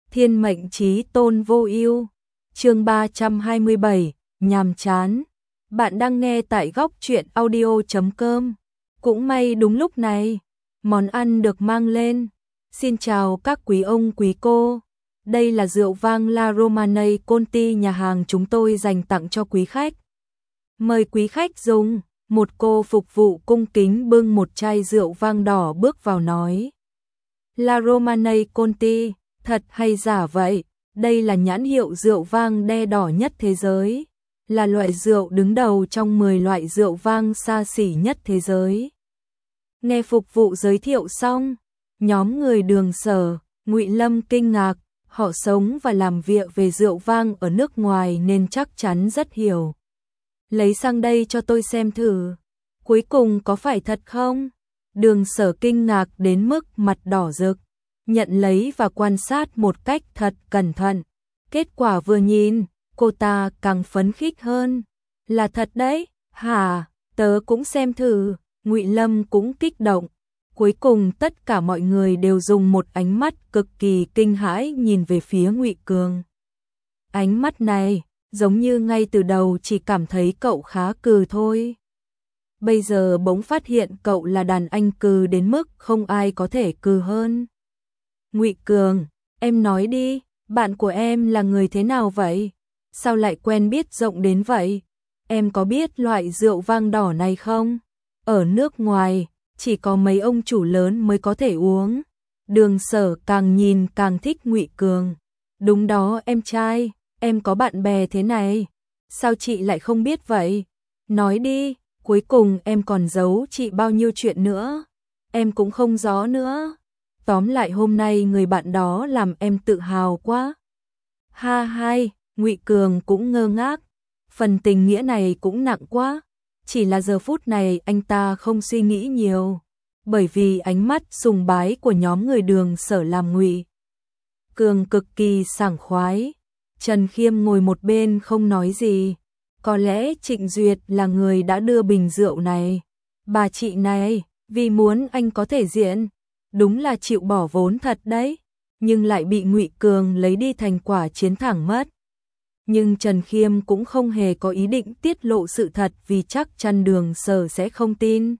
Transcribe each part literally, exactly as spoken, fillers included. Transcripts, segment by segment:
Thiên mệnh chí tôn vô ưu. Chương ba trăm hai mươi bảy, nhàm chán. Bạn đang nghe tại góc truyện audio chấm com. Cũng may đúng lúc này, món ăn được mang lên. Xin chào các quý ông quý cô. Đây là rượu vang La Romanée Conti nhà hàng chúng tôi dành tặng cho quý khách. Mời quý khách dùng. Một cô phục vụ cung kính bưng một chai rượu vang đỏ bước vào nói. La Romanée Conti, thật hay giả vậy? Đây là nhãn hiệu rượu vang đe đỏ nhất thế giới, là loại rượu đứng đầu trong mười loại rượu vang xa xỉ nhất thế giới. Nghe phục vụ giới thiệu xong, nhóm người Đường Sở, Ngụy Lâm kinh ngạc, họ sống và làm việc về rượu vang ở nước ngoài nên chắc chắn rất hiểu. Lấy sang đây cho tôi xem thử, cuối cùng có phải thật không? Đường Sở kinh ngạc đến mức mặt đỏ rực, nhận lấy và quan sát một cách thật cẩn thận. Kết quả vừa nhìn, cô ta càng phấn khích hơn. Là thật đấy, hả? Tớ cũng xem thử. Ngụy Lâm cũng kích động. Cuối cùng tất cả mọi người đều dùng một ánh mắt cực kỳ kinh hãi nhìn về phía Ngụy Cường. Ánh mắt này, giống như ngay từ đầu chỉ cảm thấy cậu khá cừ thôi. Bây giờ bỗng phát hiện cậu là đàn anh cừ đến mức không ai có thể cừ hơn. Ngụy Cường, em nói đi, bạn của em là người thế nào vậy? Sao lại quen biết rộng đến vậy? Em có biết loại rượu vang đỏ này không? Ở nước ngoài, chỉ có mấy ông chủ lớn mới có thể uống. Đường Sở càng nhìn càng thích Ngụy Cường. Đúng đó em trai, em có bạn bè thế này. Sao chị lại không biết vậy? Nói đi, cuối cùng em còn giấu chị bao nhiêu chuyện nữa? Em cũng không rõ nữa. Tóm lại hôm nay người bạn đó làm em tự hào quá. Ha hai, Ngụy Cường cũng ngơ ngác. Phần tình nghĩa này cũng nặng quá. Chỉ là giờ phút này anh ta không suy nghĩ nhiều. Bởi vì ánh mắt sùng bái của nhóm người Đường Sở làm Ngụy Cường cực kỳ sảng khoái. Trần Khiêm ngồi một bên không nói gì. Có lẽ Trịnh Duyệt là người đã đưa bình rượu này. Bà chị này, vì muốn anh có thể diện. Đúng là chịu bỏ vốn thật đấy, nhưng lại bị Ngụy Cường lấy đi thành quả chiến thẳng mất. Nhưng Trần Khiêm cũng không hề có ý định tiết lộ sự thật vì chắc chắn Đường Sở sẽ không tin.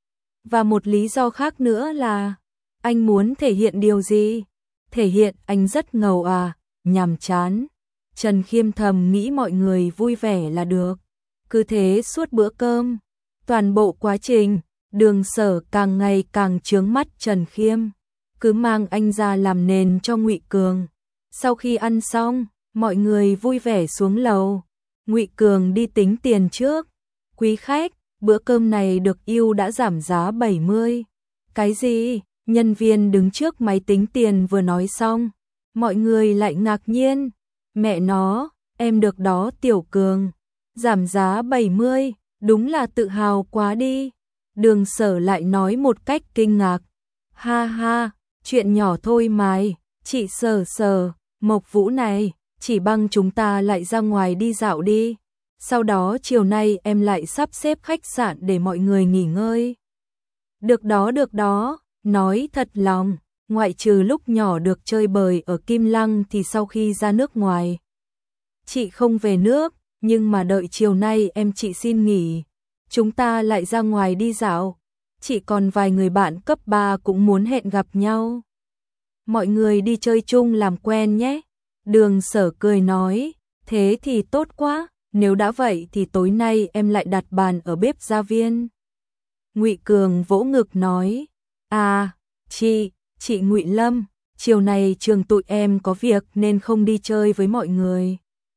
Và một lý do khác nữa là, anh muốn thể hiện điều gì? Thể hiện anh rất ngầu à, nhàm chán. Trần Khiêm thầm nghĩ mọi người vui vẻ là được. Cứ thế suốt bữa cơm, toàn bộ quá trình, Đường Sở càng ngày càng chướng mắt Trần Khiêm, cứ mang anh ra làm nền cho Ngụy Cường. Sau khi ăn xong, mọi người vui vẻ xuống lầu. Ngụy Cường đi tính tiền trước. Quý khách, bữa cơm này được ưu đã giảm giá bảy mươi. Cái gì? Nhân viên đứng trước máy tính tiền vừa nói xong, mọi người lại ngạc nhiên. Mẹ nó, em được đó Tiểu Cường. Giảm giá bảy mươi, đúng là tự hào quá đi. Đường Sở lại nói một cách kinh ngạc. Ha ha, chuyện nhỏ thôi mày, chị Sở Sở, Mộc Vũ này, chỉ bằng chúng ta lại ra ngoài đi dạo đi. Sau đó chiều nay em lại sắp xếp khách sạn để mọi người nghỉ ngơi. Được đó được đó, nói thật lòng, ngoại trừ lúc nhỏ được chơi bời ở Kim Lăng thì sau khi ra nước ngoài. Chị không về nước, nhưng mà đợi chiều nay em chị xin nghỉ. Chúng ta lại ra ngoài đi dạo. Chỉ còn vài người bạn cấp ba cũng muốn hẹn gặp nhau. Mọi người đi chơi chung làm quen nhé. Đường Sở cười nói, thế thì tốt quá, nếu đã vậy thì tối nay em lại đặt bàn ở bếp gia viên. Ngụy Cường vỗ ngực nói, à, chị, chị Ngụy Lâm, chiều này trường tụi em có việc nên không đi chơi với mọi người.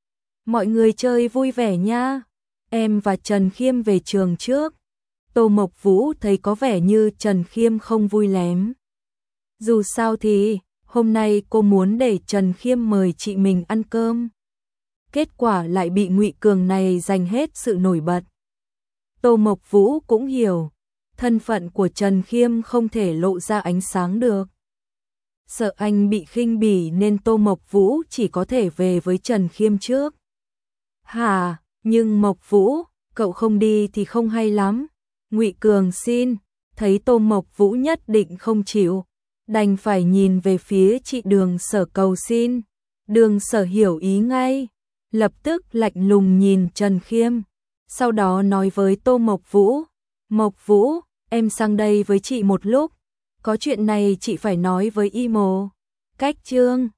Mọi người chơi vui vẻ nha. Em và Trần Khiêm về trường trước. Tô Mộc Vũ thấy có vẻ như Trần Khiêm không vui lắm. Dù sao thì, hôm nay cô muốn để Trần Khiêm mời chị mình ăn cơm. Kết quả lại bị Ngụy Cường này giành hết sự nổi bật. Tô Mộc Vũ cũng hiểu, thân phận của Trần Khiêm không thể lộ ra ánh sáng được. Sợ anh bị khinh bỉ nên Tô Mộc Vũ chỉ có thể về với Trần Khiêm trước. Hả? Nhưng Mộc Vũ, cậu không đi thì không hay lắm. Ngụy Cường xin, thấy Tô Mộc Vũ nhất định không chịu. đành phải nhìn về phía chị Đường Sở cầu xin. Đường Sở hiểu ý ngay, lập tức lạnh lùng nhìn Trần Khiêm, sau đó nói với Tô Mộc Vũ, Mộc Vũ, em sang đây với chị một lúc, có chuyện này chị phải nói với Y Mồ. Cách Trương